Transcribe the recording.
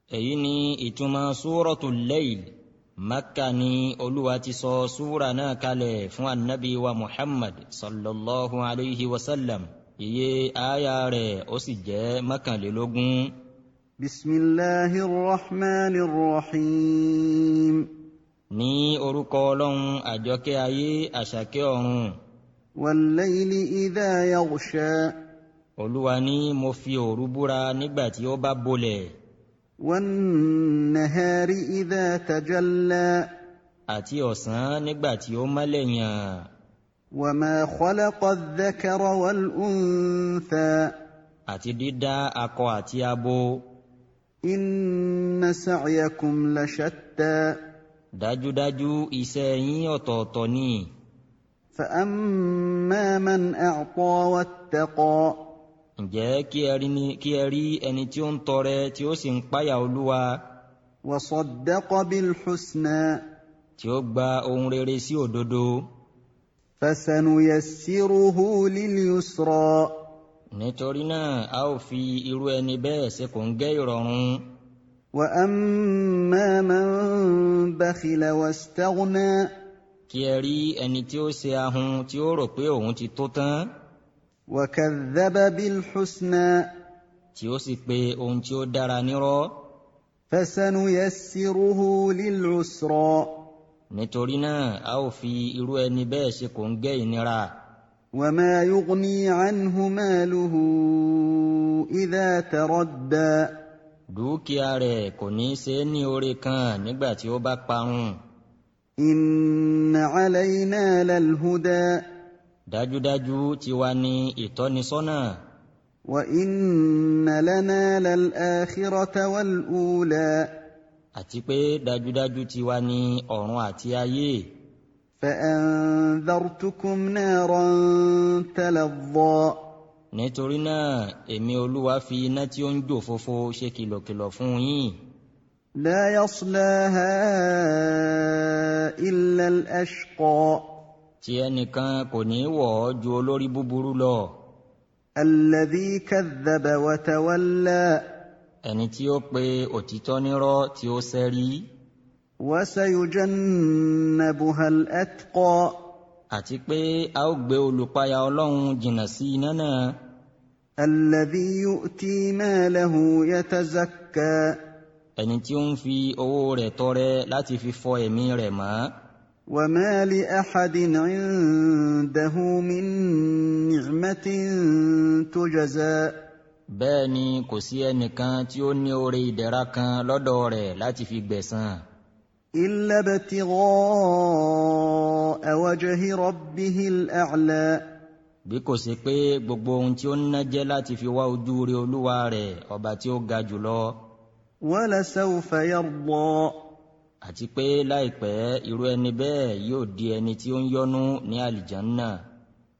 èyí ni ìtumọ̀ súratul Layl. Makka ni Olúwa ti sọ súra náà kalẹ̀ fún annabi wa Muhammad sallallahu alayhi wa sallam. Iye aya rẹ̀ ó sì jẹ́ mọ́kànlélógún. Bismillahir Rahmanir Rahim. Ní orúkọ Ọlọ́run àjọkẹ́ ayé àṣàkẹ́ ọ̀run. Wal layli idha yaghsha. Olúwa ní mo fi òru búra nígbà tí ó bá bolẹ̀. Wan nahari idha tajalla. Àti ọ̀sán nígbà tí ó mọ́lẹ̀ yàn. Wa ma khalaqa adh-dhakara wal untha. Àti dídá akọ àti abo. Inna sa'yakum lashatta. Dájúdájú iṣẹ́ yín ọ̀tọ̀ọ̀tọ̀ ni. Fa amma man a'ta wattaqa. Ǹjẹ́ kí ẹ rí ẹni tí ó ń tọrẹ tí ó sì ń páyà Olúwa. Wa saddaqa bil husna. Tí ó gba ohun rere sí òdodo. Fasanuyassiruhu lil yusra. Nítorí náà a ó fi irú ẹni bẹ́ẹ̀ ṣe kòńgẹ́ ìrọ̀rùn. Wa amma man bakhila wastaghna. Kí ẹ rí ẹni tí ó ṣe ahun tí ó rò pé òun ti tó tán. Wa kadhaba bil husna. Tí ó sì pè ohun tí ó dára nírọ́. Fasanuyassiruhu lil usra. Nítorí náà a ó fi irú ẹni bẹ́ẹ̀ ṣe kòńgẹ́ ìnira. Wa ma yughni anhu maluhu idha taradda. Dúkìá rẹ̀ kò ní ṣe ní oore kan nígbà tí ó bá parun. Inna alayna lal huda. Dájúdájú tiwa ni ìtọ́nisọ́nà. Wa inna lana lal akhirata wal ula. Àti pé dájúdájú tiwa ni ọ̀run àti ayé. Fa anzartukum naran talazza. Nítorí náà èmi Olúwa fi iná tí ó ń jò fòfò ṣe kìlọ̀kìlọ̀ fún yín. La yaslaha illa al-ashqa. Tí ẹnìkan kò ní wọ̀ ọ́ ju olórí búburú lọ. Alladhi kadhaba wa tawalla. Ẹni tí ó pe òtítọ́ nírọ́ tí ó sẹ́rí. Wa sayujannabuha al-atqa. Àti pé a ó gbé olùpayà Ọlọ́run jìnnà sí iná náà. Alladhi yu'ti malahu yatazakka. Ẹni tí ó ń fi owó rẹ̀ tọrẹ láti fi fọ ẹ̀mí rẹ̀ mọ́. Wa ma li ahadin 'indahu min ni'matin tujza. Bẹ́ẹ̀ ni kò sí ẹnìkan tí ó ní oore ìdẹ̀ra kan lọ́dọ̀ rẹ̀ láti fi gbẹ̀san. Illa ibtigha'a wajhi rabbihil a'la. Bí kò ṣe pé gbogbo ohun tí ó ń ná jẹ́ láti fi wá ojú rí Olúwa rẹ̀ ọba tí ó ga jùlọ. Wala sawfa yarda. Àti pé láìpẹ́ irú ẹni bẹ́ẹ̀ yóò di ẹni tí ó ń yọ́nú ní àlìjánná.